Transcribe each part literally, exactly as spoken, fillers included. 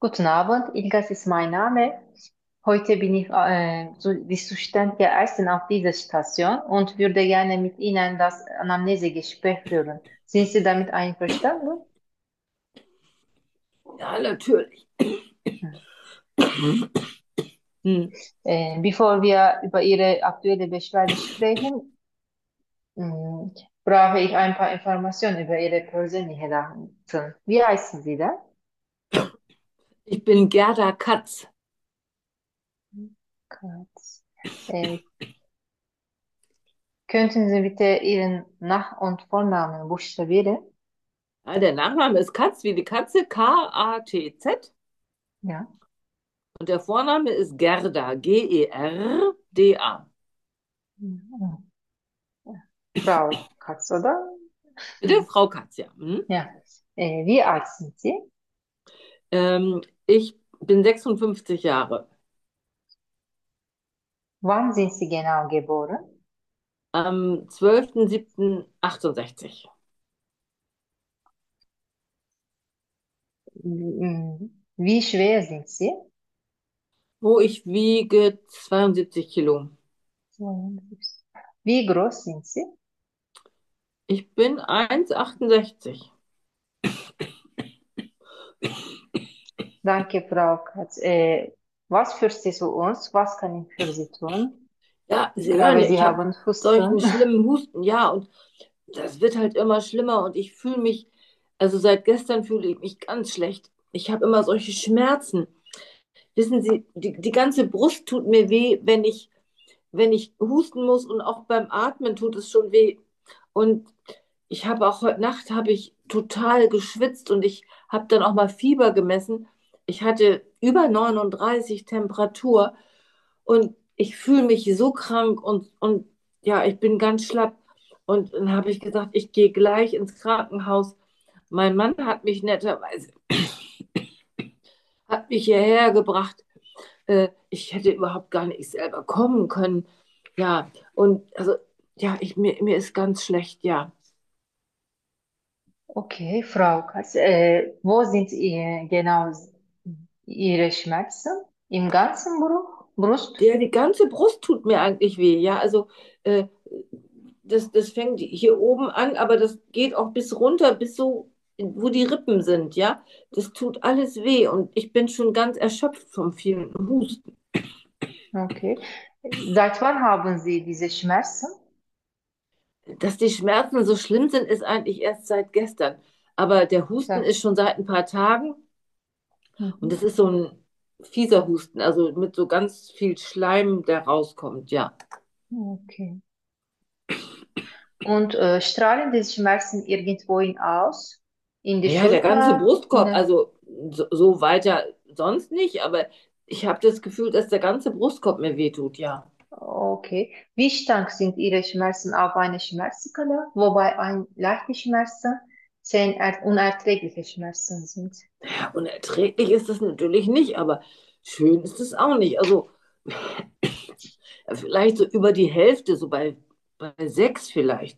Guten Abend, Ilgas ist mein Name. Heute bin ich äh, so die zuständige Ärztin auf dieser Station und würde gerne mit Ihnen das Anamnesegespräch führen. Sind Sie damit einverstanden? Ja, natürlich. Hm. Äh, bevor wir über Ihre aktuelle Beschwerde sprechen, mh, brauche ich ein paar Informationen über Ihre persönlichen Daten. Wie heißen Sie da? Ich bin Gerda Katz. Katz. Äh, Könnten Sie bitte Ihren Nach- und Vornamen buchstabieren? Ja, der Nachname ist Katz wie die Katze, K A T Z. Ja. Und der Vorname ist Gerda, G E R D A. Mhm. Frau Katz, oder? Bitte, Frau Katz, ja. Hm? Ja. Äh, wie alt sind Sie? Ähm, ich bin sechsundfünfzig Jahre. Wann sind Sie genau geboren? Am zwölfter siebter achtundsechzig. Mm, Wie schwer sind Sie? Wo ich wiege zweiundsiebzig Kilo. zweiundsiebzig. Wie groß sind Sie? Ich bin eins Komma achtundsechzig. Danke, Frau Katz. Äh, was führt Sie zu uns? Was kann ich für Sie tun? Ja, Ich Sie hören glaube, ja, Sie ich habe haben solchen Husten. schlimmen Husten. Ja, und das wird halt immer schlimmer und ich fühle mich, also seit gestern fühle ich mich ganz schlecht. Ich habe immer solche Schmerzen. Wissen Sie, die, die ganze Brust tut mir weh, wenn ich, wenn ich husten muss und auch beim Atmen tut es schon weh. Und ich habe auch heute Nacht habe ich total geschwitzt und ich habe dann auch mal Fieber gemessen. Ich hatte über neununddreißig Temperatur und ich fühle mich so krank und, und ja, ich bin ganz schlapp. Und dann habe ich gesagt, ich gehe gleich ins Krankenhaus. Mein Mann hat mich netterweise, hat mich hierher gebracht. Äh, ich hätte überhaupt gar nicht selber kommen können. Ja, und also, ja, ich, mir, mir ist ganz schlecht, ja. Okay, Frau Katz. Äh, wo sind ihr, genau Ihre Schmerzen? Im ganzen Bru- Brust? Der, die ganze Brust tut mir eigentlich weh, ja. Also, äh, das, das fängt hier oben an, aber das geht auch bis runter, bis so, wo die Rippen sind, ja. Das tut alles weh und ich bin schon ganz erschöpft vom vielen Husten. Okay. Seit wann haben Sie diese Schmerzen? Dass die Schmerzen so schlimm sind, ist eigentlich erst seit gestern. Aber der Husten Seit, ist schon seit ein paar Tagen und es mhm. ist so ein fieser Husten, also mit so ganz viel Schleim, der rauskommt, ja. Okay. Und äh, strahlen diese Schmerzen irgendwohin aus? In die Ja, der ganze Schulter? In Brustkorb, den, also so, so weiter sonst nicht, aber ich habe das Gefühl, dass der ganze Brustkorb mir wehtut, ja. okay. Wie stark sind Ihre Schmerzen auf eine Schmerzskala? Wobei ein leichte Schmerzen zehn er unerträgliche Schmerzen sind. Ja, unerträglich ist das natürlich nicht, aber schön ist es auch nicht. Also vielleicht so über die Hälfte, so bei, bei sechs vielleicht.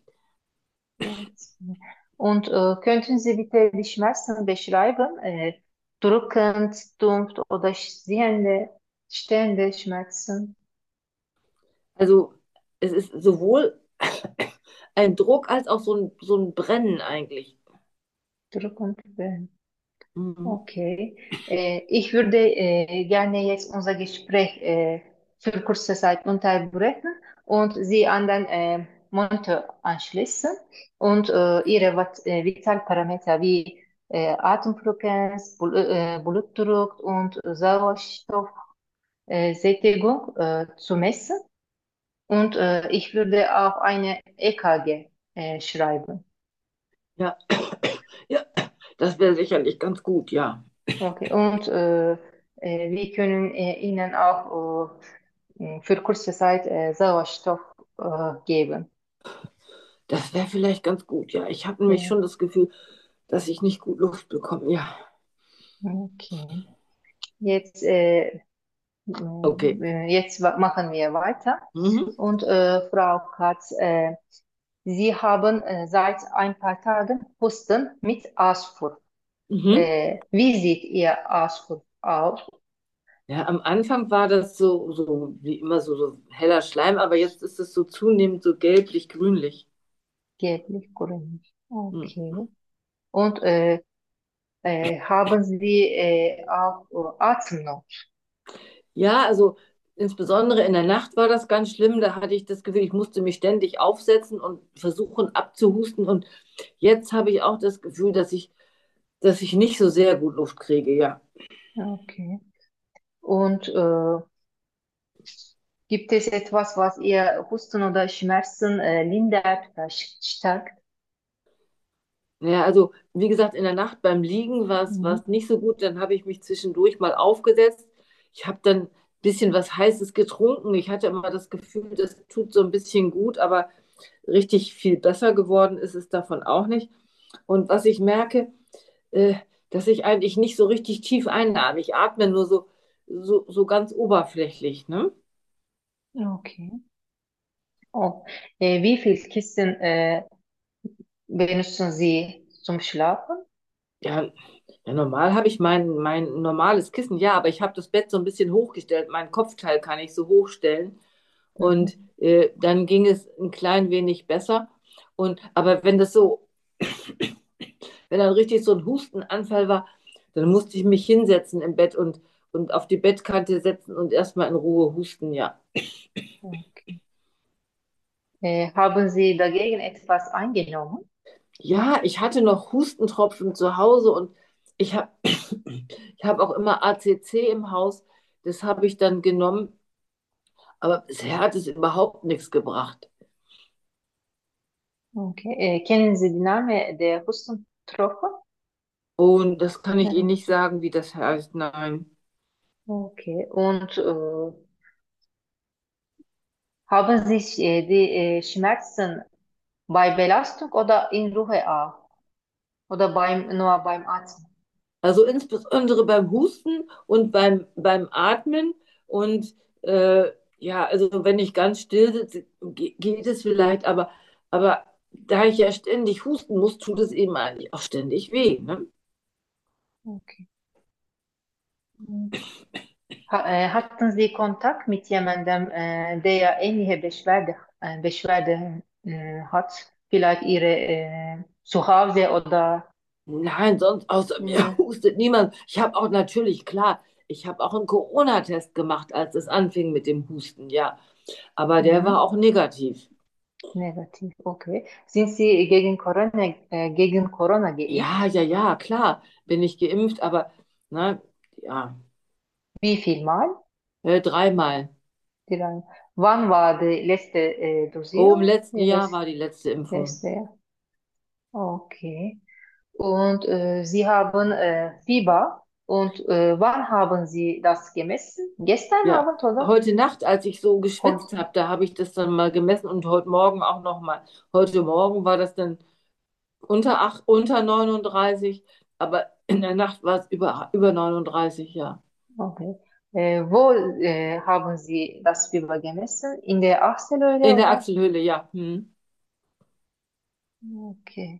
Und äh, könnten Sie bitte die Schmerzen beschreiben? Äh, drückend, dumpf oder sehende, stehende Schmerzen? Also es ist sowohl ein Druck als auch so ein, so ein Brennen eigentlich. Drückend, Mhm. okay. Äh, ich würde äh, gerne jetzt unser Gespräch äh, für kurze Zeit unterbrechen und Sie an den äh, Monitor anschließen und äh, Ihre Wat- äh, Vitalparameter wie äh, Atemfrequenz, Bl äh, Blutdruck und Sauerstoffsättigung äh, Sättigung, äh, zu messen. Und äh, ich würde auch eine E K G äh, schreiben. Ja, ja, das wäre sicherlich ganz gut, ja. Okay. Und äh, äh, wir können äh, Ihnen auch äh, für kurze Zeit äh, Sauerstoff äh, geben. Das wäre vielleicht ganz gut, ja. Ich habe nämlich Ja. schon das Gefühl, dass ich nicht gut Luft bekomme, ja. Okay. Jetzt, äh, Okay. äh, jetzt wa- machen wir weiter. Mhm. Und äh, Frau Katz, äh, Sie haben äh, seit ein paar Tagen Husten mit Ausfall. Mhm. Äh, wie sieht Ihr Ausfall Auch Ja, am Anfang war das so, so wie immer so, so heller Schleim, aber jetzt ist es so zunehmend so gelblich-grünlich. gelblich, grünlich. Hm. Okay. Und äh, äh, haben Sie äh, auch äh, Atemnot? Ja, also insbesondere in der Nacht war das ganz schlimm. Da hatte ich das Gefühl, ich musste mich ständig aufsetzen und versuchen abzuhusten. Und jetzt habe ich auch das Gefühl, dass ich, dass ich nicht so sehr gut Luft kriege, ja. Okay. Und äh, gibt es etwas, was Ihr Husten oder Schmerzen äh, lindert oder sch- stärkt? Ja, also wie gesagt, in der Nacht beim Liegen war es, war Mhm. es nicht so gut. Dann habe ich mich zwischendurch mal aufgesetzt. Ich habe dann ein bisschen was Heißes getrunken. Ich hatte immer das Gefühl, das tut so ein bisschen gut, aber richtig viel besser geworden ist es davon auch nicht. Und was ich merke, äh, dass ich eigentlich nicht so richtig tief einatme. Ich atme nur so, so, so ganz oberflächlich, ne? Okay. Oh. Äh, wie viel Kissen äh, benutzen Sie zum Schlafen? Ja, ja normal habe ich mein, mein normales Kissen, ja, aber ich habe das Bett so ein bisschen hochgestellt. Mein Kopfteil kann ich so hochstellen. Und Mhm. äh, dann ging es ein klein wenig besser. Und, aber wenn das so, wenn dann richtig so ein Hustenanfall war, dann musste ich mich hinsetzen im Bett und, und auf die Bettkante setzen und erstmal in Ruhe husten, ja. Okay. Äh, haben Sie dagegen etwas eingenommen? Ja, ich hatte noch Hustentropfen zu Hause und ich habe ich hab auch immer A C C im Haus. Das habe ich dann genommen, aber bisher hat es überhaupt nichts gebracht. Okay. Äh, kennen Sie den Namen der Hustentropfen? Und das kann ich Ihnen Ja. nicht sagen, wie das heißt. Nein. Okay. Und äh, haben Sie äh, die äh, Schmerzen bei Belastung oder in Ruhe auch? Oder beim, nur beim Atmen? Also insbesondere beim Husten und beim, beim Atmen. Und äh, ja, also wenn ich ganz still sitze, ge- geht es vielleicht, aber, aber da ich ja ständig husten muss, tut es eben eigentlich auch ständig weh. Ne? Okay. Ha, äh, hatten Sie Kontakt mit jemandem, äh, der ähnliche Beschwerde, äh, Beschwerde äh, hat? Vielleicht Ihre äh, zu Hause oder Nein, sonst außer mir äh, hustet niemand. Ich habe auch natürlich, klar, ich habe auch einen Corona-Test gemacht, als es anfing mit dem Husten, ja. Aber der war mhm. auch negativ. Negativ, okay. Sind Sie gegen Corona, äh, gegen Corona Ja, geimpft? ja, ja, klar, bin ich geimpft, aber na, ja, Wie viel Mal? äh, dreimal. Drei. Wann war die letzte äh, Oh, im Dosierung? letzten Jahr Ihres war die letzte Impfung. letzte, Jahr? Okay. Und äh, Sie haben äh, Fieber. Und äh, wann haben Sie das gemessen? Gestern Ja, Abend, oder? heute Nacht, als ich so geschwitzt Heute. habe, da habe ich das dann mal gemessen und heute Morgen auch noch mal. Heute Morgen war das dann unter, acht, unter neununddreißig, aber in der Nacht war es über, über neununddreißig, ja. Okay. Äh, wo äh, haben Sie das Fieber gemessen? In der Achselhöhle, In der oder? Achselhöhle, ja. Hm. Okay.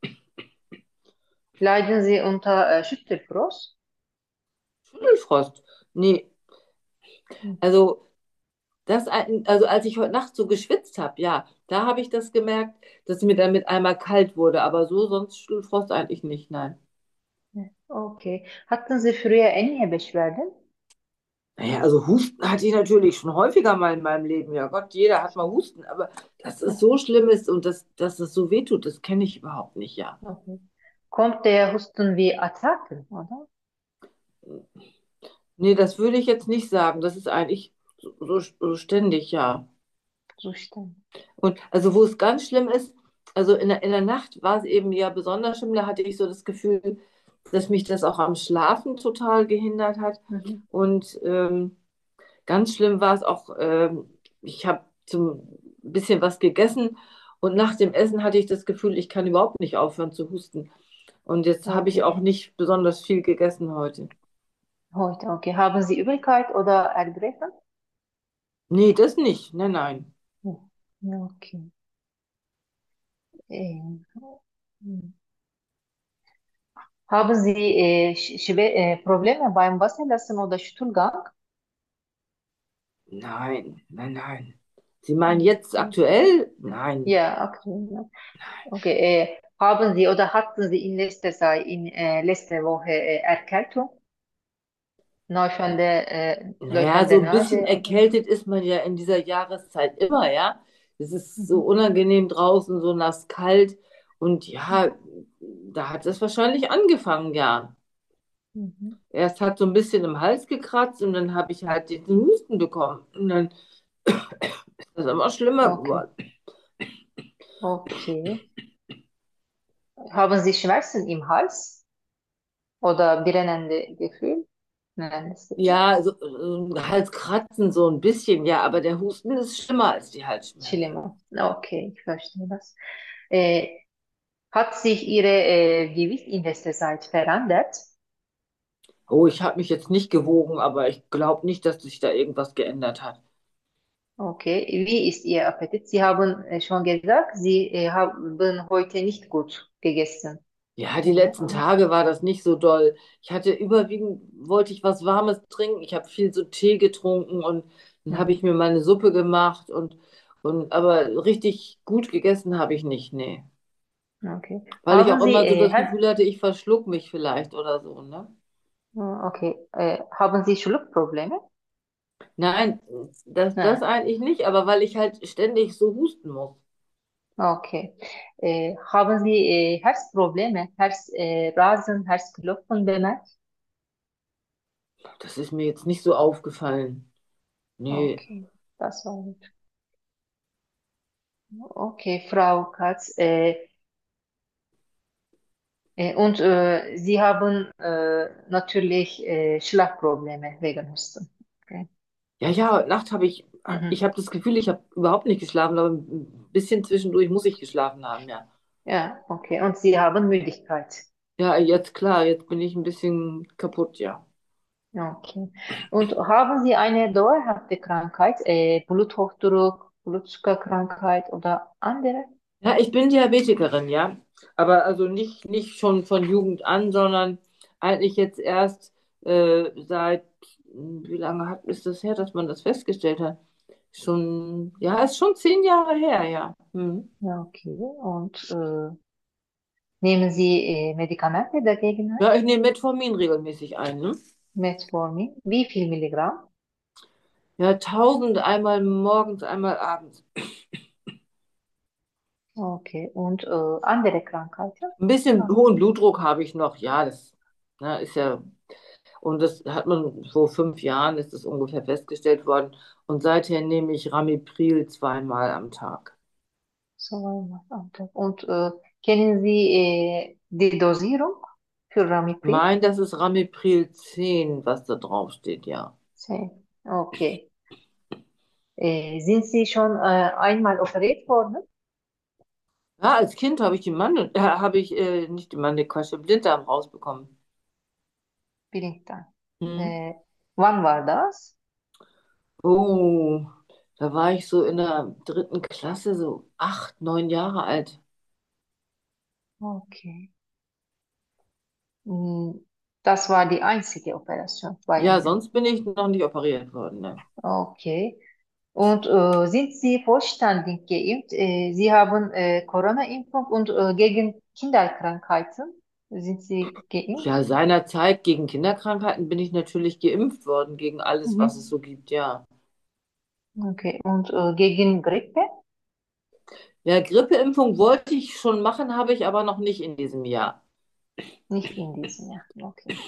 Leiden Sie unter äh, Schüttelfrost? Schüttelfrost. Nee, Hm. also das, ein- also als ich heute Nacht so geschwitzt habe, ja, da habe ich das gemerkt, dass mir dann mit einmal kalt wurde, aber so sonst Schüttelfrost eigentlich nicht, nein. Okay. Hatten Sie früher ähnliche Beschwerden? Naja, also Husten hatte ich natürlich schon häufiger mal in meinem Leben. Ja Gott, jeder hat mal Husten, aber dass es so schlimm ist und dass, dass es so wehtut, das kenne ich überhaupt nicht, ja. Okay. Kommt der Husten wie Attacken, oder? Nee, das würde ich jetzt nicht sagen. Das ist eigentlich so, so, so ständig, ja. Zustand. Und also wo es ganz schlimm ist, also in der, in der Nacht war es eben ja besonders schlimm, da hatte ich so das Gefühl, dass mich das auch am Schlafen total gehindert hat. Mhm. Und ähm, ganz schlimm war es auch, ähm, ich habe zum bisschen was gegessen und nach dem Essen hatte ich das Gefühl, ich kann überhaupt nicht aufhören zu husten. Und jetzt habe ich Okay. auch nicht besonders viel gegessen heute. Heute, okay. Haben Sie Übelkeit oder Erbrechen? Nee, das nicht. Nein, nein. Ja. Ja, okay. Ähm, hm. Haben Sie äh, sch- schwer, äh, Probleme beim Wasserlassen oder Stuhlgang? Nein, nein, nein. Sie meinen jetzt Okay. aktuell? Nein. Ja, okay. Ja. Okay. Äh, haben Sie oder hatten Sie in letzter Zeit, in äh, letzter Woche äh, Erkältung? Laufende, äh, Naja, laufende so ein bisschen Nase oder? erkältet ist man ja in dieser Jahreszeit immer, ja. Es ist so Mhm. unangenehm draußen, so nass kalt. Und ja, da hat es wahrscheinlich angefangen, ja. Mhm. Erst hat so ein bisschen im Hals gekratzt und dann habe ich halt den Husten bekommen. Und dann ist das immer schlimmer Okay. geworden. Okay. Haben Sie Schmerzen im Hals oder brennende Gefühl? Nein, das ist nicht. Ja, so, so Halskratzen so ein bisschen, ja, aber der Husten ist schlimmer als die Halsschmerzen. Schlimmer. Okay, ich verstehe das. Äh, hat sich Ihre äh, Gewicht in letzter Zeit verändert? Oh, ich habe mich jetzt nicht gewogen, aber ich glaube nicht, dass sich da irgendwas geändert hat. Okay, wie ist Ihr Appetit? Sie haben äh, schon gesagt, Sie äh, haben heute nicht gut gegessen. Ja, die Ja, letzten und, Tage war das nicht so doll. Ich hatte überwiegend, wollte ich was Warmes trinken. Ich habe viel so Tee getrunken und dann habe mhm, ich mir meine Suppe gemacht und, und aber richtig gut gegessen habe ich nicht, nee. okay. Weil ich Haben auch Sie, immer so äh, das Her- Gefühl hatte, ich verschluck mich vielleicht oder so, ne? okay, äh, haben Sie Schluckprobleme? Nein, das, das Nein. eigentlich nicht, aber weil ich halt ständig so husten muss. Okay. Äh, haben Sie äh, Herzprobleme, Herz, äh, Rasen, Herzklopfen bemerkt? Das ist mir jetzt nicht so aufgefallen. Nee. Okay, das war gut. Okay, Frau Katz. Äh, äh, und äh, Sie haben äh, natürlich äh, Schlafprobleme wegen Husten. Okay. Ja, ja, heute Nacht habe ich, ich Mhm. habe das Gefühl, ich habe überhaupt nicht geschlafen, aber ein bisschen zwischendurch muss ich geschlafen haben, ja. Ja, okay. Und Sie haben Müdigkeit. Ja, jetzt klar, jetzt bin ich ein bisschen kaputt, ja. Okay. Und haben Sie eine dauerhafte Krankheit, äh, Bluthochdruck, Blutzuckerkrankheit oder andere? Ja, ich bin Diabetikerin, ja. Aber also nicht, nicht schon von Jugend an, sondern eigentlich jetzt erst äh, seit, wie lange hat, ist das her, dass man das festgestellt hat? Schon, ja, ist schon zehn Jahre her, ja. Hm. Ja, okay. Und äh, nehmen Sie äh, Medikamente dagegen ein? Ja, ich nehme Metformin regelmäßig ein, ne? Metformin? Wie viel Milligramm? Ja, tausend einmal morgens, einmal abends. Okay. Und äh, andere Krankheiten? Ein bisschen Haben hohen Sie? Blutdruck habe ich noch, ja, das na, ist ja, und das hat man vor fünf Jahren ist das ungefähr festgestellt worden. Und seither nehme ich Ramipril zweimal am Tag. So, und äh, kennen Sie äh, die Dosierung für Ich Ramipri? meine, das ist Ramipril zehn, was da drauf steht, ja. zehn. Okay. Äh, sind Sie schon äh, einmal operiert worden? Ja, als Kind habe ich die Mandel, äh, habe ich äh, nicht die Mandel, Quatsch, den Blinddarm rausbekommen. Blinddarm. Hm. Äh, wann war das? Oh, da war ich so in der dritten Klasse, so acht, neun Jahre alt. Okay. Mm, das war die einzige Operation bei Ja, Ihnen. sonst bin ich noch nicht operiert worden, ne? Okay. Und äh, sind Sie vollständig geimpft? Äh, Sie haben äh, Corona-Impfung und äh, gegen Kinderkrankheiten sind Sie geimpft? Ja, seinerzeit gegen Kinderkrankheiten bin ich natürlich geimpft worden, gegen alles, was es Mhm. so gibt, ja. Okay. Und äh, gegen Grippe? Ja, Grippeimpfung wollte ich schon machen, habe ich aber noch nicht in diesem Jahr. Nicht in diesem Jahr. Okay.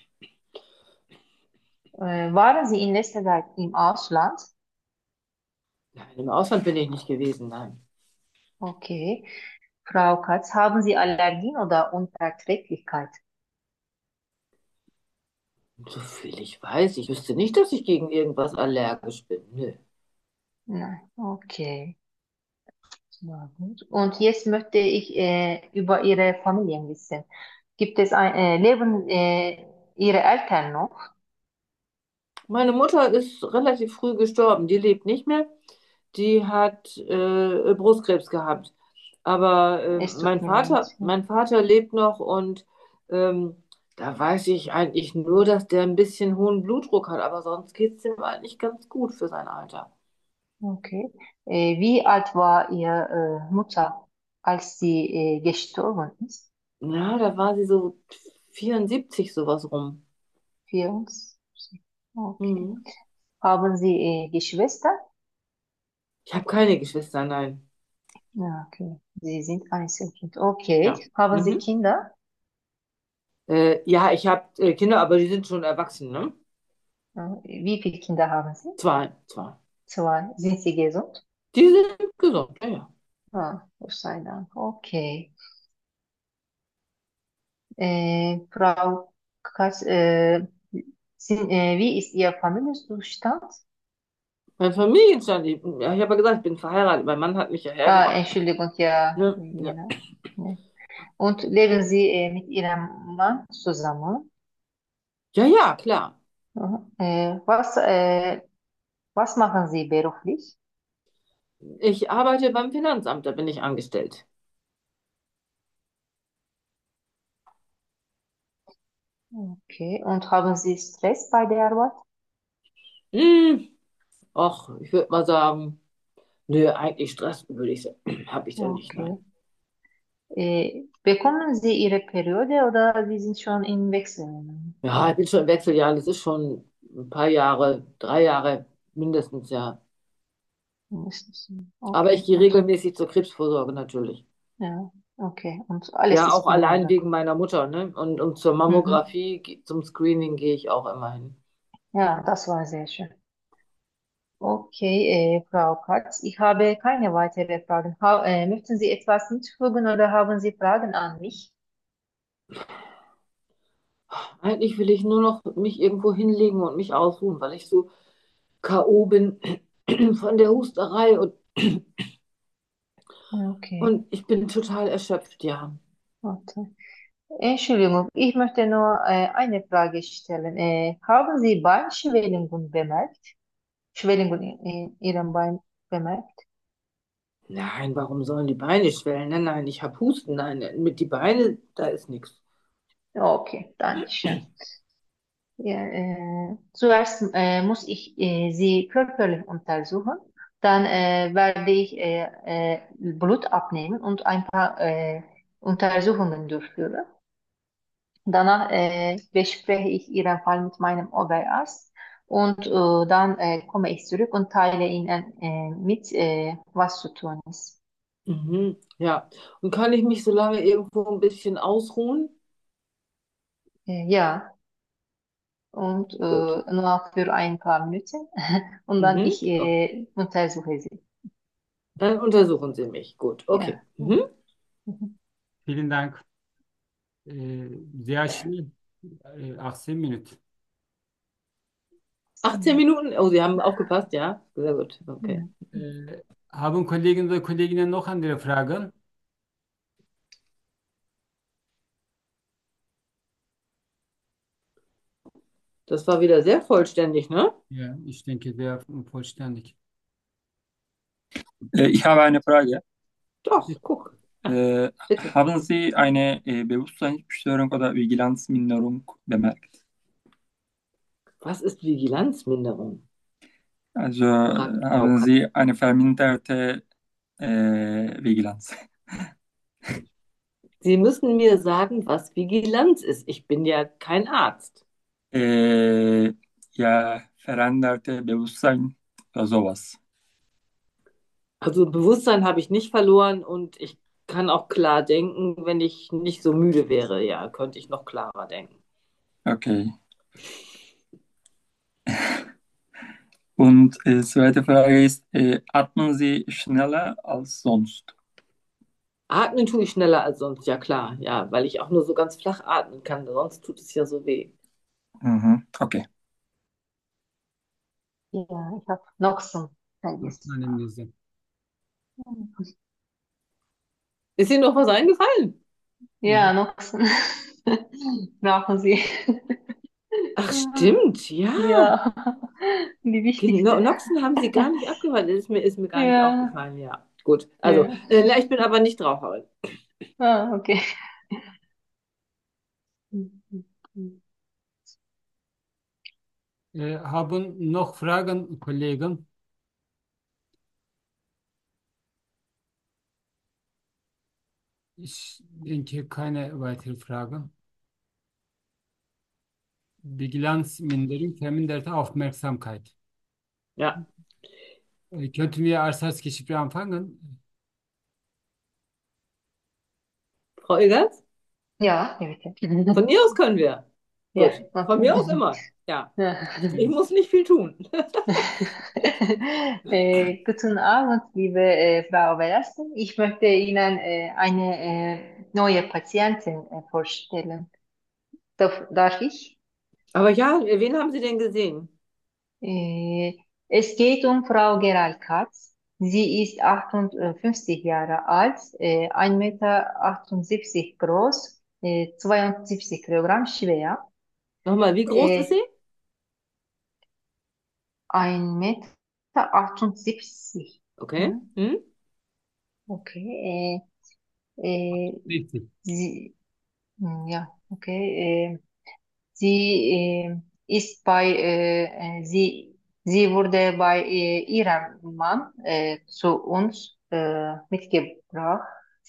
Äh, waren Sie in letzter Zeit im Ausland? Nein, im Ausland bin ich nicht gewesen, nein. Okay. Frau Katz, haben Sie Allergien oder Unverträglichkeit? So viel ich weiß, ich wüsste nicht, dass ich gegen irgendwas allergisch bin. Nö. Nein. Okay. Ja, gut. Und jetzt möchte ich äh, über Ihre Familien wissen. Gibt es ein, äh, leben äh, Ihre Eltern noch? Meine Mutter ist relativ früh gestorben, die lebt nicht mehr. Die hat äh, Brustkrebs gehabt. Aber äh, Es tut mein mir leid. Vater, Ja. mein Vater lebt noch und Ähm, Da weiß ich eigentlich nur, dass der ein bisschen hohen Blutdruck hat, aber sonst geht es dem eigentlich ganz gut für sein Alter. Okay. Äh, wie alt war Ihre äh, Mutter, als sie äh, gestorben ist? Ja, da war sie so vierundsiebzig, sowas rum. vierundsiebzig. Okay. Mhm. Haben Sie äh, Geschwister? Ich habe keine Geschwister, nein. Ja, okay. Sie sind Einzelkind. Okay. Ja. Haben Sie Mhm. Kinder? Äh, ja, ich habe äh, Kinder, aber die sind schon erwachsen, ne? Ja, wie viele Kinder haben Sie? Zwei, zwei. Zwei. Sind Sie gesund? Die sind gesund, ja, ja. Ah, Gott sei Dank. Okay. Äh, Frau Katz, äh, sind, äh, wie ist Ihr Familienzustand? Mein Familienstand, ich, ja, ich habe ja gesagt, ich bin verheiratet. Mein Mann hat mich ja Ah, hergebracht. Entschuldigung, ja, Ne? Ja. genau. Ja. Und leben Sie äh, mit Ihrem Mann zusammen? Ja, ja, klar. Mhm. Äh, was, äh, was machen Sie beruflich? Ich arbeite beim Finanzamt, da bin ich angestellt. Okay. Und haben Sie Stress bei der Arbeit? Hm, ach, ich würde mal sagen, nö, eigentlich Stress würde ich sagen, habe ich ja nicht, Okay. nein. Äh, bekommen Sie Ihre Periode oder Sie sind schon in Wechseln? Ja, ich bin schon im Wechseljahr, das ist schon ein paar Jahre, drei Jahre mindestens, ja. Aber ich Okay. gehe Und regelmäßig zur Krebsvorsorge natürlich. ja, okay. Und alles Ja, ist auch in allein Ordnung. wegen meiner Mutter, ne? Und, und zur Mhm. Mammographie, ge- zum Screening gehe ich auch immer hin. Ja, das war sehr schön. Okay, äh, Frau Katz, ich habe keine weiteren Fragen. Ha äh, möchten Sie etwas hinzufügen oder haben Sie Fragen an mich? Eigentlich will ich nur noch mich irgendwo hinlegen und mich ausruhen, weil ich so K O bin von der Husterei und, Okay, und ich bin total erschöpft, ja. warte. Entschuldigung, ich möchte nur äh, eine Frage stellen. Äh, haben Sie Beinschwellungen bemerkt? Schwellungen in, in Ihrem Bein bemerkt? Nein, warum sollen die Beine schwellen? Nein, nein, ich habe Husten. Nein, mit die Beine, da ist nichts. Okay, danke schön. Ja, äh, zuerst äh, muss ich äh, Sie körperlich untersuchen. Dann äh, werde ich äh, äh, Blut abnehmen und ein paar äh, Untersuchungen durchführen. Danach äh, bespreche ich Ihren Fall mit meinem Oberarzt und äh, dann äh, komme ich zurück und teile Ihnen äh, mit, äh, was zu tun ist. Mhm, ja. Und kann ich mich so lange irgendwo ein bisschen ausruhen? Äh, ja, und äh, Gut. nur für ein paar Minuten und dann Mhm. ich Okay. äh, untersuche Sie. Dann untersuchen Sie mich. Gut. Okay. Ja. Mhm. Mhm. Vielen Dank. Äh, sehr schnell. Äh, achtzehn Minuten. achtzehn Minuten? Oh, Sie haben aufgepasst, ja? Sehr gut. Okay. Mhm. Äh, haben Kollegen oder Kolleginnen noch andere Fragen? Das war wieder sehr vollständig, ne? Ja, ich denke, sehr vollständig. Äh, Ich habe eine Frage. Doch, guck. Ja, Äh, bitte. Haben Sie eine äh, Bewusstseinsstörung oder Vigilanzminderung bemerkt? Was ist Vigilanzminderung? Also Fragt äh, Frau haben K. Sie eine verminderte äh, Vigilanz? Sie müssen mir sagen, was Vigilanz ist. Ich bin ja kein Arzt. Äh, ja, veränderte Bewusstsein oder sowas. Also Bewusstsein habe ich nicht verloren und ich kann auch klar denken, wenn ich nicht so müde wäre. Ja, könnte ich noch klarer denken. Okay. Und äh, zweite Frage ist, äh, atmen Sie schneller als sonst? Atmen tue ich schneller als sonst, ja klar. Ja, weil ich auch nur so ganz flach atmen kann. Sonst tut es ja so weh. Mhm. Okay. Ja, ich habe Noxen vergessen. Analyse. Ist Ihnen noch was eingefallen? Ja, Noxen brauchen Sie. Ach, stimmt, ja. Ja, die Genau, wichtigste. Noxen haben Sie gar nicht abgehört. Das ist mir, ist mir gar nicht Ja, aufgefallen, ja. Gut, also, ja. äh, na, ich bin aber nicht Raucherin. Ah, okay. Äh, haben noch Fragen, Kollegen? Ich denke keine weiteren Fragen. Bilanzminderung verminderte Aufmerksamkeit. Ja, Äh, könnten wir als Gespräch anfangen? Frau Eggers? Ja, evet. Von mir aus können wir. Ja, Gut, von okay. mir aus immer. Ja, Ja. ich muss nicht viel tun. Äh, guten Abend, liebe äh, Frau Velasquez. Ich möchte Ihnen äh, eine äh, neue Patientin äh, vorstellen. Darf, darf ich? Aber ja, wen haben Sie denn gesehen? Äh, Es geht um Frau Geral Katz. Sie ist achtundfünfzig Jahre alt, äh, ein Meter achtundsiebzig groß, äh, zweiundsiebzig Kilogramm schwer. Nochmal, wie groß ist Äh, sie? ein Meter achtundsiebzig. Okay. Hm? Hm? Okay. Äh, äh, Richtig. sie, hm, ja, okay. Äh, sie äh, ist bei, äh, äh, sie, sie wurde bei äh, ihrem Mann äh, zu uns äh, mitgebracht.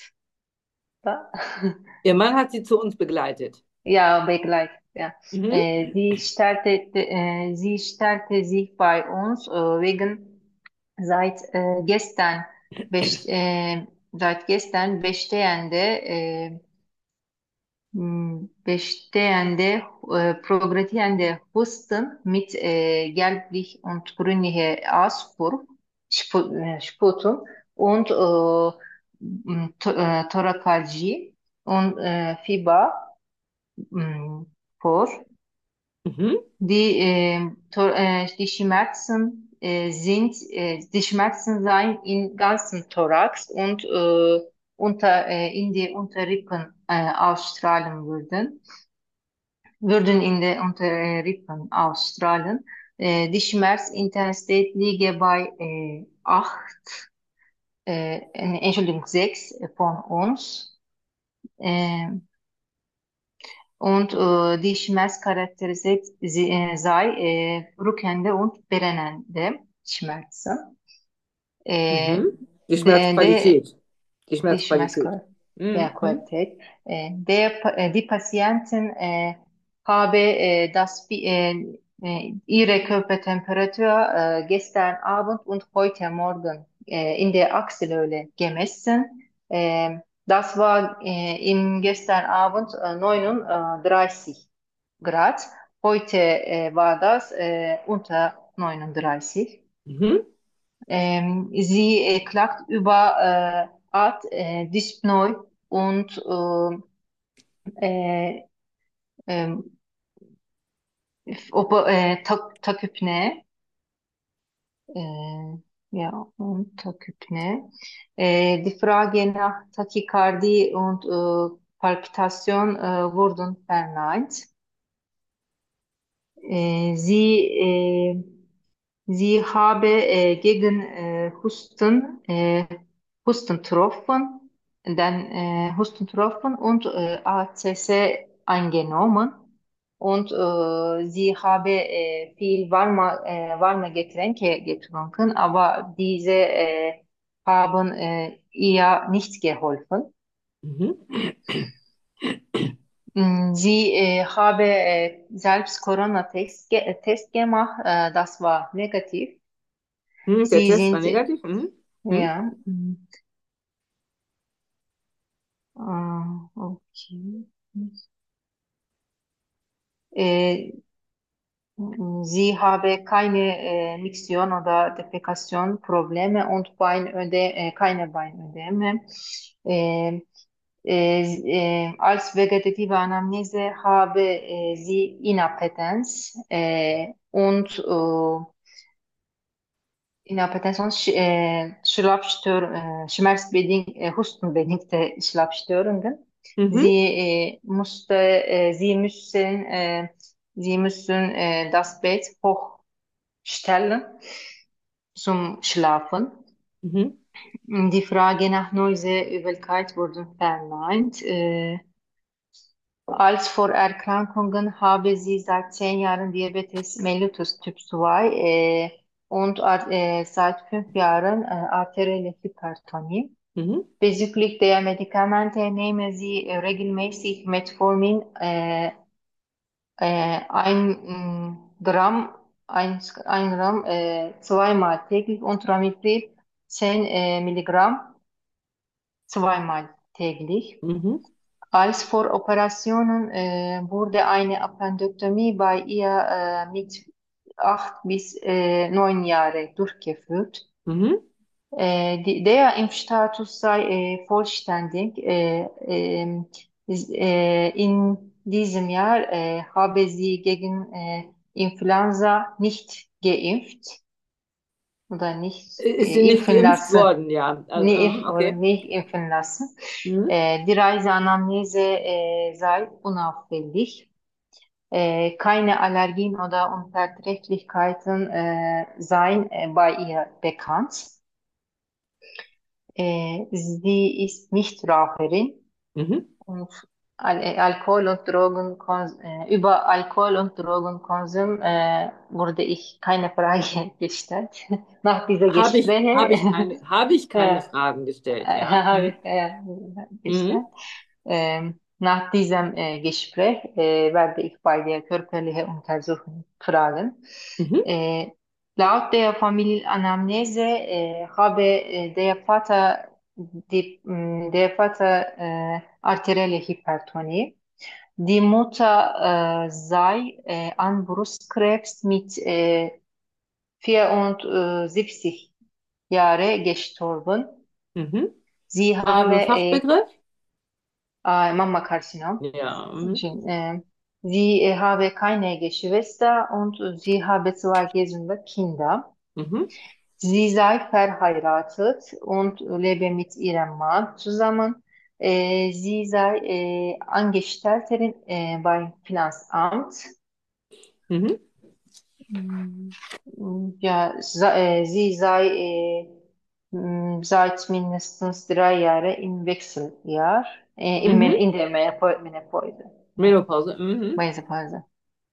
Ihr Mann hat sie zu uns begleitet. Ja, begleitet, ja. Mhm. Äh, sie startete, äh, sie stellte sich bei uns äh, wegen seit äh, gestern, best, äh, seit gestern bestehende äh, mh, bestehende, äh, progredierende Husten mit äh, gelblich und grünlicher Auswurf, Spu äh, Sputum und äh, mh, Tho- äh, Thorakalgie und äh, Fieber mh, vor. Mhm. Die, äh, Tor äh, die Schmerzen äh, sind, äh, die Schmerzen seien im ganzen Thorax und äh, unter, äh, in die Unterrippen äh, ausstrahlen würden. würden in den Unterrippen ausstrahlen. Äh, die Schmerzintensität liege bei äh, acht, äh, äh, Entschuldigung, sechs von uns. Äh, und äh, die Schmerzcharakteristik sie- äh, sei äh, rückende und brennende Schmerzen. Äh, Mhm. Die de, de, Schmerzqualität. Die die Schmerzqualität. Schmerzqualität, ja, Mhm. Mhm. Qualität. Äh, der, Pa- äh, die Patientin äh, habe äh, das, Bi- äh, äh, ihre Körpertemperatur äh, gestern Abend und heute Morgen äh, in der Achselhöhle gemessen. Äh, das war äh, im gestern Abend äh, neununddreißig Grad. Heute äh, war das äh, unter neununddreißig. Mhm. Ähm, sie äh, klagt über äh, Art äh, Dyspnoe und äh, äh, ähm, ob, äh, Tak- Tachypnee. Äh, ja, und Tachypnee. Äh, die Frage nach Tachykardie und äh, Palpitation äh, wurden verneint. Äh, sie äh, Sie habe äh, gegen äh, Husten, äh, Hustentropfen, dann äh, Hustentropfen und äh, A C C eingenommen und äh, sie habe äh, viel warme, äh, warme Getränke getrunken, aber diese äh, haben äh, ihr nicht geholfen. Mhm. Mm, Sie äh, habe äh, selbst Corona-Test ge äh, Test gemacht, äh, das war negativ. Mhm. Der Sie Test war sind negativ. Mhm. Mhm. Ja, mm, ah, okay. Äh, mm, Sie habe keine äh, Miktion oder Defekation Probleme und Beinöde, äh, keine Beinödeme. Äh, äh, äh, als vegetative Anamnese habe äh, sie Inappetenz äh, und äh, Inappetenz und Sch äh, Schlafstör äh, schmerzbedingt, äh, hustenbedingte Schlafstörungen. Mhm. Sie äh, musste, äh, sie müssen, äh, sie müssen äh, das Bett hochstellen zum Schlafen. Mhm. Die Frage nach Neuseübelkeit wurde verneint. Äh, Als Vorerkrankungen habe sie seit zehn Jahren Diabetes mellitus Typ zwei äh, und ar- äh, seit fünf Jahren äh, arterielle Hypertonie. Mhm. Bezüglich der Medikamente nehmen sie äh, regelmäßig Metformin, äh, äh, ein mm, Gramm, ein, ein Gramm äh, zweimal täglich und Ramiflor zehn äh, Milligramm zweimal täglich. Mhm. Als vor Operationen äh, wurde eine Appendektomie bei ihr äh, mit acht bis äh, neun Jahre durchgeführt. Mhm. Äh, die, der Impfstatus sei äh, vollständig. Äh, ähm, is- äh, in diesem Jahr äh, habe sie gegen äh, Influenza nicht geimpft oder nicht Ist sie äh, nicht impfen geimpft lassen. worden? Ja. Also, Nee, mhm, impf oder okay. nicht impfen lassen. Mhm. Äh, die Reiseanamnese äh, sei unauffällig. Äh, keine Allergien oder Unverträglichkeiten äh, seien äh, bei ihr bekannt. Äh, sie ist nicht Raucherin Mhm. und Al äh, Alkohol und Drogenkonsum, äh, über Alkohol und Drogenkonsum äh, wurde ich keine Frage gestellt. Nach dieser Habe ich, habe ich Gespräche keine, habe ich keine äh, Fragen gestellt, äh, ja. habe Mhm. ich äh, Mhm. gestellt. Ähm, nach diesem äh, Gespräch äh, werde ich bei der körperlichen Untersuchung fragen. Mhm. Äh, laut der Familienanamnese äh, habe äh, der Vater, die, mh, der Vater äh, arterielle Hypertonie. Die Mutter äh, sei äh, an Brustkrebs mit äh, vierundsiebzig Jahre gestorben. Mhm. Sie Was ist habe ein äh, Fachbegriff? äh, Mammakarzinom. Ja. Mhm. Schön, äh, sie äh, habe keine Geschwister und sie habe zwei gesunde Kinder. Mhm. Sie sei verheiratet und lebe mit ihrem Mann zusammen. Äh, sie sei äh, Angestellterin äh, beim Finanzamt. Mhm. Mm, Ja, sa- äh, sie sei äh, mm, seit mindestens drei Jahren im Wechseljahr, äh, im, Mhm. in der Menopau- Menopause. Ja, Menopause. Mhm. Menopause.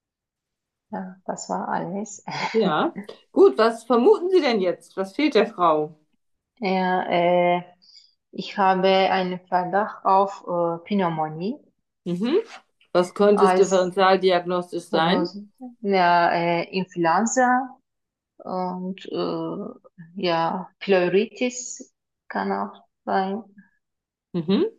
Ja, das war alles. Ja. Gut, was vermuten Sie denn jetzt? Was fehlt der Frau? Ja, äh, ich habe einen Verdacht auf äh, Pneumonie Mhm. Was könnte es als differentialdiagnostisch sein? Prognose. Ja, äh, Influenza und äh, ja, Pleuritis kann auch sein. Mhm.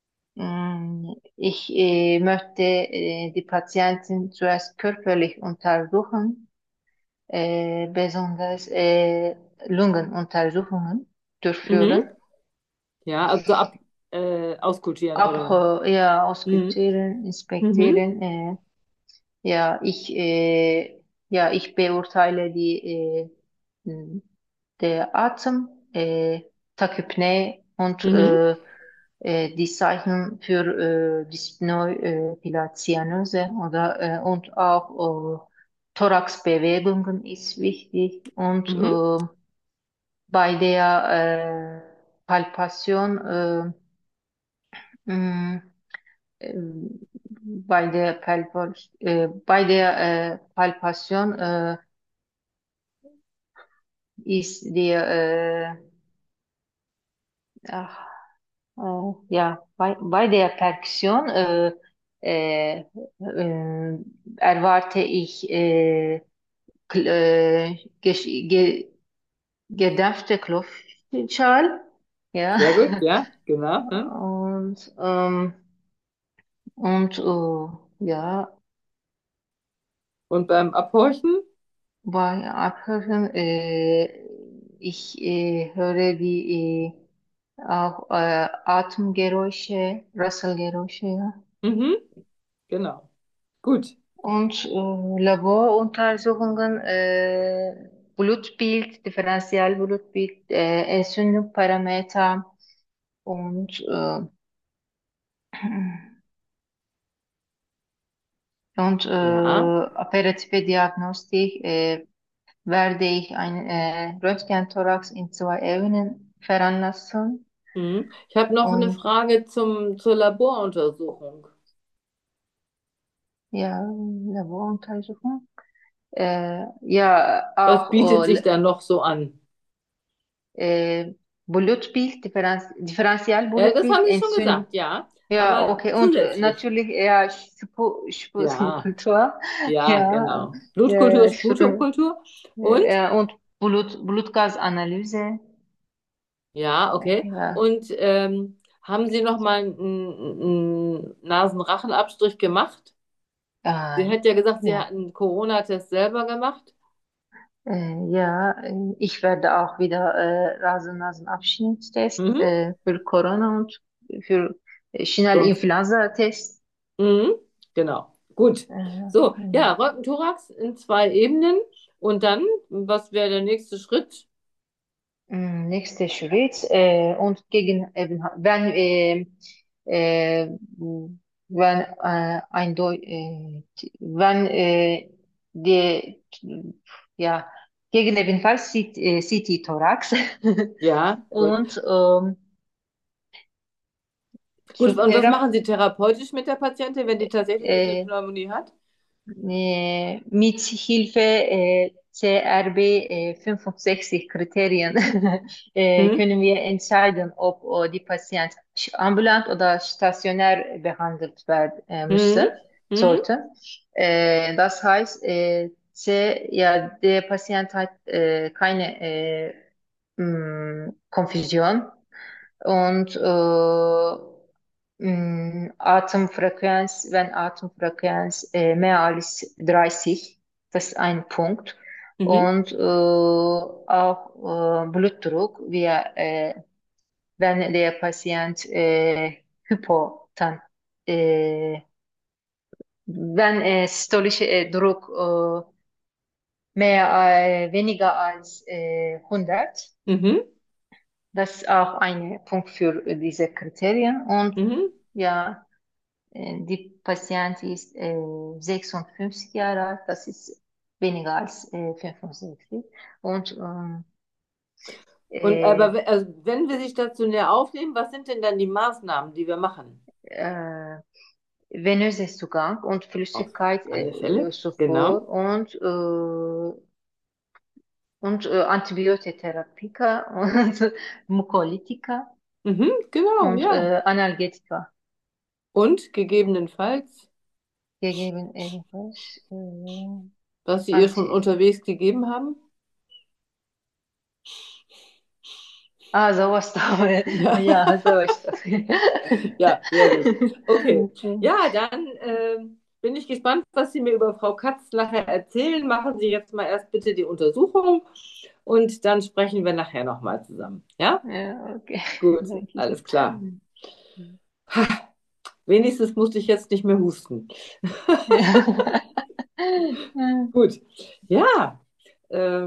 Mm, Ich äh, möchte äh, die Patientin zuerst körperlich untersuchen, äh, besonders äh, Lungenuntersuchungen Mhm. durchführen. Ja, also ab äh, auskultieren Ab, oder. äh, ja, Mhm. auskultieren, Mhm. inspizieren. Äh, ja, ich, äh, ja, ich beurteile die, äh, m, der Atem, äh, Tachypnee und Mhm. äh, äh, die Zeichen für äh, Dyspnoe, äh, Pilatianose oder äh, und auch äh, Thoraxbewegungen ist wichtig und Mhm. äh, bei der äh, Palpation äh, mh, ähm, bei der Palpa äh, bei der äh, Palpation äh, ist der äh, ach, äh, ja bei, bei der Perkussion äh, äh, äh, erwarte ich äh, kl- äh, gesch- ge gedämpfte Klopfschall, ja. Sehr gut, ja, genau. Mhm. Und ähm, und äh, ja, Und beim Abhorchen? bei Abhören, äh, ich äh, höre die äh, auch äh, Atemgeräusche, Rasselgeräusche, ja. Mhm. Genau. Gut. Und äh, Laboruntersuchungen, äh, Blutbild, Differentialblutbild, äh, Entzündungsparameter und, äh, und Ja. äh, operative Diagnostik äh, werde ich ein äh, Röntgenthorax in zwei Ebenen veranlassen. Mhm. Ich habe noch eine Und Frage zum, zur Laboruntersuchung. ja, Laboruntersuchung. Äh, ja, Was bietet auch sich äh, da noch so an? äh, Blutbild, Differenz, Äh, das Differentialblutbild, haben Sie schon Entzündung. gesagt, ja. Ja, Aber okay. Und äh, zusätzlich. natürlich ja Spu- Ja, Spurenkultur. ja, Ja, genau. Blutkultur ja, ist Spuren, Blutkultur. Und? ja, und Blut, Blutgasanalyse. Ja, okay. Ja, Und ähm, haben Sie noch mal einen, einen Nasenrachenabstrich gemacht? Sie äh, hat ja gesagt, Sie ja, hatten einen Corona-Test selber gemacht. äh, ja. äh, Ich werde auch wieder äh, Nasen-Nasenabschnittstest Mhm. äh, für Corona und für äh, Sonst. Schnellinfluenza-Test. Mhm. Genau. Gut. Äh, So, ja, Röntgen-Thorax in zwei Ebenen. Und dann, was wäre der nächste Schritt? Mm, Nächster Schritt äh, und gegen eben wenn äh, äh, wenn äh, ein Deu äh, wenn äh, die ja gegen ebenfalls C T, äh, C T-Thorax Ja, gut. und ähm, Gut, und was Thera machen Sie therapeutisch mit der Patientin, wenn die tatsächlich diese äh, Pneumonie hat? äh, mit Hilfe äh, C R B äh, fünfundsechzig Kriterien äh, Mhm. können wir entscheiden, ob äh, die Patient ambulant oder stationär behandelt werden äh, Mhm. müsste, Mhm. sollte. Äh, das heißt, äh, C, ja, der Patient hat äh, keine äh, mh, Konfusion und äh, mh, Atemfrequenz, wenn Atemfrequenz äh, mehr als dreißig, das ist ein Punkt. Mhm. Und äh, auch äh, Blutdruck, wir, äh, wenn der Patient äh, hypoton, äh, wenn äh, systolische äh, Druck äh, mehr, äh, weniger als äh, hundert, Mhm. das ist auch ein Punkt für diese Kriterien. Und Mhm. ja, Äh, die Patient ist äh, sechsundfünfzig Jahre alt, das ist weniger als äh, fünfundsechzig. Und ähm, Und äh, aber we- also, wenn wir sie stationär aufnehmen, was sind denn dann die Maßnahmen, die wir machen? äh, venöser Zugang und Auf Flüssigkeit alle äh, Fälle, genau. Zufuhr und, äh, und äh, Antibiotika und Mukolytika Mhm, genau, und ja. äh, Analgetika Und gegebenenfalls, gegeben ebenfalls. Äh, was Sie ihr schon Anti unterwegs gegeben haben? ah, Sauerstoff. Ja, Ja, Sauerstoff. ja, sehr gut. Okay. Okay. Ja, dann ähm, bin ich gespannt, was Sie mir über Frau Katz nachher erzählen. Machen Sie jetzt mal erst bitte die Untersuchung und dann sprechen wir nachher nochmal zusammen. Ja? Ja, okay. Gut, Danke alles sehr. klar. Ha, wenigstens musste ich jetzt nicht mehr husten. Ja. Gut. Ja, äh,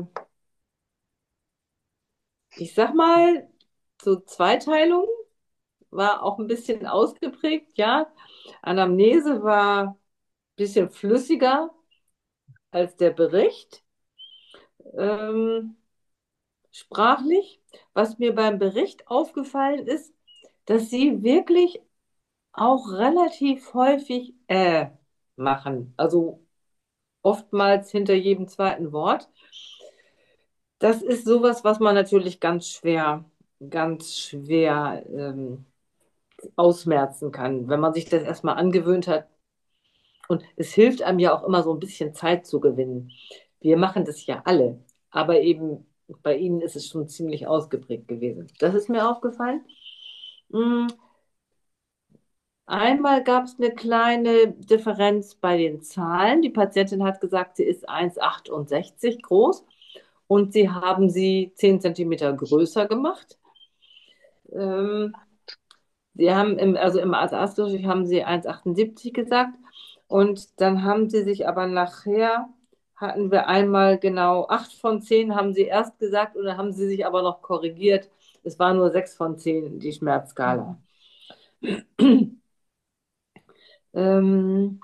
ich sag mal, so Zweiteilung war auch ein bisschen ausgeprägt, ja. Anamnese war ein bisschen flüssiger als der Bericht, ähm, sprachlich. Was mir beim Bericht aufgefallen ist, dass sie wirklich auch relativ häufig äh machen. Also oftmals hinter jedem zweiten Wort. Das ist sowas, was man natürlich ganz schwer, ganz schwer ähm, ausmerzen kann, wenn man sich das erstmal angewöhnt hat. Und es hilft einem ja auch immer so ein bisschen Zeit zu gewinnen. Wir machen das ja alle, aber eben bei Ihnen ist es schon ziemlich ausgeprägt gewesen. Das ist mir aufgefallen. Mm, Einmal gab es eine kleine Differenz bei den Zahlen. Die Patientin hat gesagt, sie ist eins Komma achtundsechzig groß und sie haben sie zehn Zentimeter größer gemacht. Ähm, Sie haben im, also im Arztgespräch haben sie eins Komma achtundsiebzig gesagt und dann haben sie sich aber nachher, hatten wir einmal genau acht von zehn haben sie erst gesagt und dann haben sie sich aber noch korrigiert. Es war nur sechs von zehn die Schmerzskala. Ähm,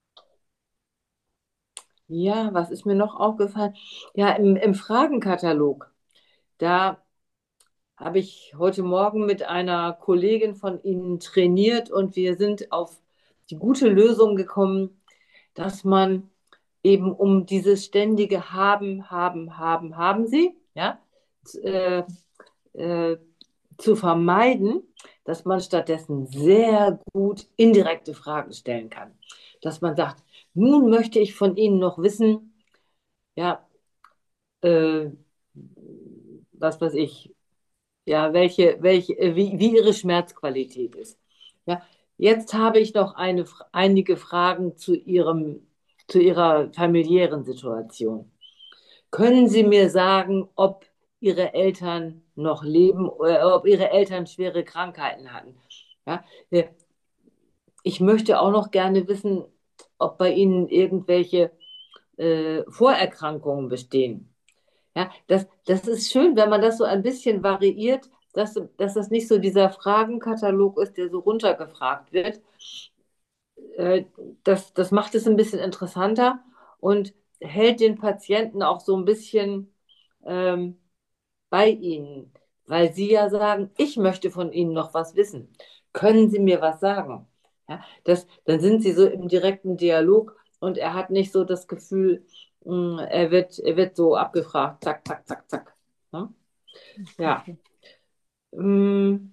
ja, was ist mir noch aufgefallen? Ja, im, im Fragenkatalog, da habe ich heute Morgen mit einer Kollegin von Ihnen trainiert und wir sind auf die gute Lösung gekommen. dass man eben um dieses ständige Haben, Haben, Haben, haben Sie, ja, äh, äh, zu vermeiden, dass man stattdessen sehr gut indirekte Fragen stellen kann. Dass man sagt, nun möchte ich von Ihnen noch wissen, ja, äh, was weiß ich, ja, welche, welche, äh, wie, wie Ihre Schmerzqualität ist. Ja, jetzt habe ich noch eine, einige Fragen zu Ihrem, zu Ihrer familiären Situation. Können Sie mir sagen, ob Ihre Eltern noch leben oder ob Ihre Eltern schwere Krankheiten hatten? Ja, äh, ich möchte auch noch gerne wissen, ob bei Ihnen irgendwelche äh, Vorerkrankungen bestehen. Ja, das, das ist schön, wenn man das so ein bisschen variiert, dass, dass das nicht so dieser Fragenkatalog ist, der so runtergefragt wird. Äh, das, das macht es ein bisschen interessanter und hält den Patienten auch so ein bisschen ähm, bei Ihnen, weil Sie ja sagen, ich möchte von Ihnen noch was wissen. Können Sie mir was sagen? Ja, das, dann sind Sie so im direkten Dialog und er hat nicht so das Gefühl, mh, er wird, er wird so abgefragt, zack, zack, zack, zack. Ne? Ja. Okay. Mm,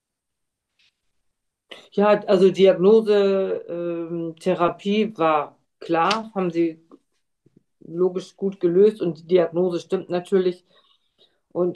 ja, also Diagnose, ähm, Therapie war klar, haben Sie logisch gut gelöst und die Diagnose stimmt natürlich. Und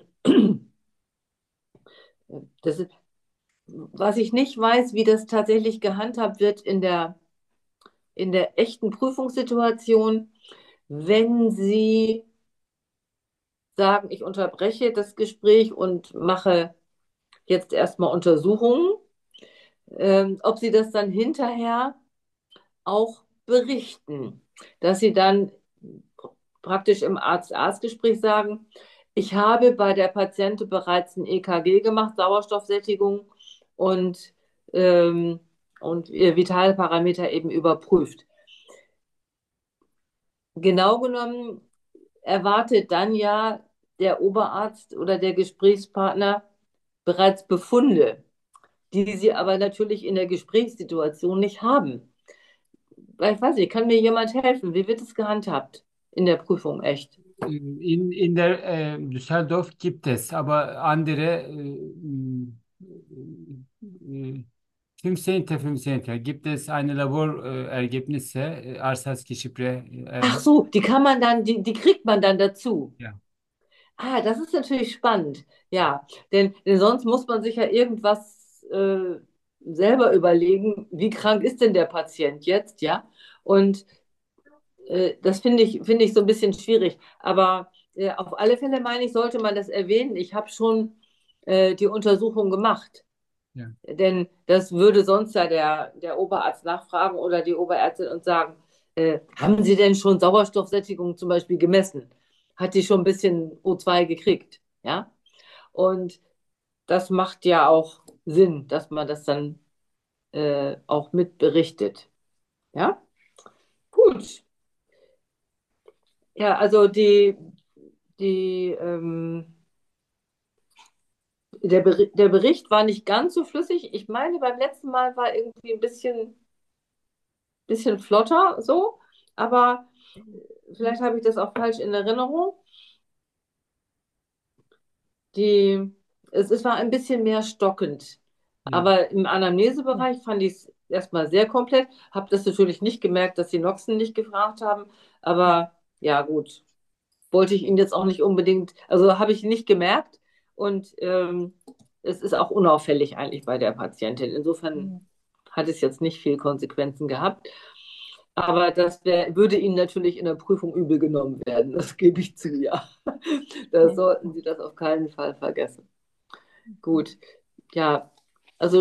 das ist, was ich nicht weiß, wie das tatsächlich gehandhabt wird in der, in der echten Prüfungssituation, wenn Sie sagen, ich unterbreche das Gespräch und mache jetzt erstmal Untersuchungen, ähm, ob Sie das dann hinterher auch berichten, dass Sie dann praktisch im Arzt-Arzt-Gespräch sagen, ich habe bei der Patientin bereits ein E K G gemacht, Sauerstoffsättigung und, ähm, und ihr Vitalparameter eben überprüft. Genau genommen erwartet dann ja der Oberarzt oder der Gesprächspartner bereits Befunde, die sie aber natürlich in der Gesprächssituation nicht haben. Weil ich weiß nicht, kann mir jemand helfen? Wie wird es gehandhabt in der Prüfung echt? In, in der äh, Düsseldorf gibt es, aber andere äh, äh, fünfzehnten. fünfzehnten gibt es eine Laborergebnisse, äh, Arsatzgeschichte Ach erhalten. so, die kann man dann, die, die kriegt man dann dazu. Ja. Ah, das ist natürlich spannend. Ja, denn, denn sonst muss man sich ja irgendwas äh, selber überlegen, wie krank ist denn der Patient jetzt, ja? Und äh, das finde ich, finde ich so ein bisschen schwierig. Aber äh, auf alle Fälle meine ich, sollte man das erwähnen. Ich habe schon äh, die Untersuchung gemacht. Ja. Denn das würde sonst ja der, der Oberarzt nachfragen oder die Oberärztin und sagen, äh, haben Sie denn schon Sauerstoffsättigung zum Beispiel gemessen? Hat die schon ein bisschen O zwei gekriegt? Ja? Und das macht ja auch Sinn, dass man das dann äh, auch mitberichtet. Ja? Gut. Ja, also die, die, ähm, der, Beri- der Bericht war nicht ganz so flüssig. Ich meine, beim letzten Mal war irgendwie ein bisschen, bisschen flotter so, aber vielleicht habe ich das auch falsch in Erinnerung. Die, es, es war ein bisschen mehr stockend. Ja. Aber im Anamnesebereich fand ich es erstmal sehr komplett. Habe das natürlich nicht gemerkt, dass die Noxen nicht gefragt haben. Aber ja, gut. Wollte ich ihn jetzt auch nicht unbedingt, also habe ich nicht gemerkt. Und ähm, es ist auch unauffällig eigentlich bei der Patientin. Insofern Ja. hat es jetzt nicht viel Konsequenzen gehabt. Aber das wär, würde Ihnen natürlich in der Prüfung übel genommen werden. Das gebe ich zu, ja. Da Ja. sollten Sie das auf keinen Fall vergessen. Gut, ja, also,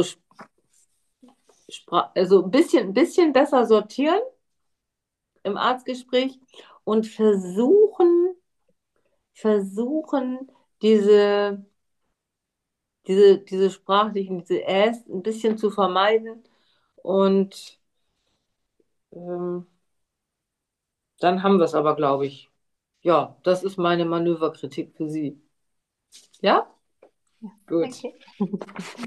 Spra also ein bisschen, ein bisschen besser sortieren im Arztgespräch und versuchen, versuchen, diese, diese, diese sprachlichen, diese Äs ein bisschen zu vermeiden. Und ähm, dann haben wir es aber, glaube ich. Ja, das ist meine Manöverkritik für Sie. Ja? Ja. Gut. Okay.